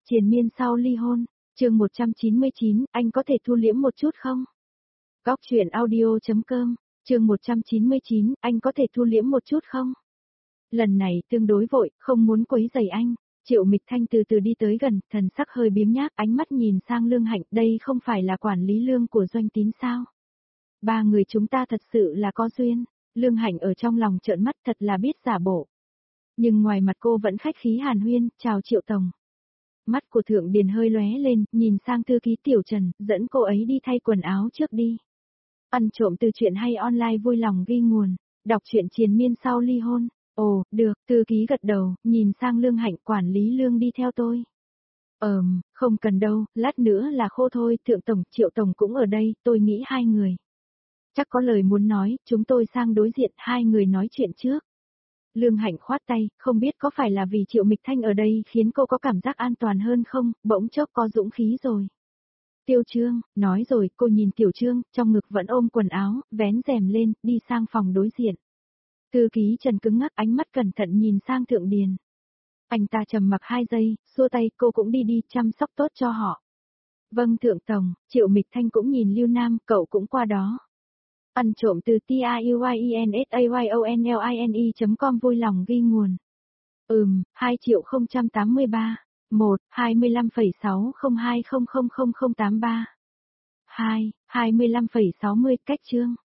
Triền miên sau ly hôn, chương 199, anh có thể thu liễm một chút không? Góc truyện audio.com, chương 199, anh có thể thu liễm một chút không? Lần này tương đối vội, không muốn quấy rầy anh. Triệu Mịch Thanh từ từ đi tới gần, thần sắc hơi biếng nhác, ánh mắt nhìn sang Lương Hạnh, đây không phải là quản lý Lương của Doanh Tín sao? Ba người chúng ta thật sự là có duyên. Lương Hạnh ở trong lòng trợn mắt, thật là biết giả bộ. Nhưng ngoài mặt cô vẫn khách khí hàn huyên, chào Triệu Tổng. Mắt của Thượng Điền hơi lóe lên, nhìn sang thư ký Tiểu Trần, dẫn cô ấy đi thay quần áo trước đi. Ăn trộm từ chuyện hay online vui lòng ghi nguồn, đọc truyện triền miên sau ly hôn. Ồ, được, thư ký gật đầu, nhìn sang Lương Hạnh, quản lý Lương đi theo tôi. Không cần đâu, lát nữa là khô thôi, Thượng Tổng, Triệu Tổng cũng ở đây, tôi nghĩ hai người. Chắc có lời muốn nói, chúng tôi sang đối diện, hai người nói chuyện trước. Lương Hạnh khoát tay, không biết có phải là vì Triệu Mịch Thanh ở đây khiến cô có cảm giác an toàn hơn không, bỗng chốc có dũng khí rồi. Tiêu Trương, nói rồi, cô nhìn Tiểu Trương, trong ngực vẫn ôm quần áo, vén rèm lên, đi sang phòng đối diện. Thư ký Trần cứng ngắc, ánh mắt cẩn thận nhìn sang Thượng Điền. Anh ta trầm mặc 2 giây, xua tay, cô cũng đi, chăm sóc tốt cho họ. Vâng Thượng Tổng, Triệu Mịch Thanh cũng nhìn Lưu Nam, cậu cũng qua đó. Ăn trộm từ TIUYINSAYONLINE.com vui lòng ghi nguồn. 2.083, 1, 25,602000083. 2, 25,60 cách chương.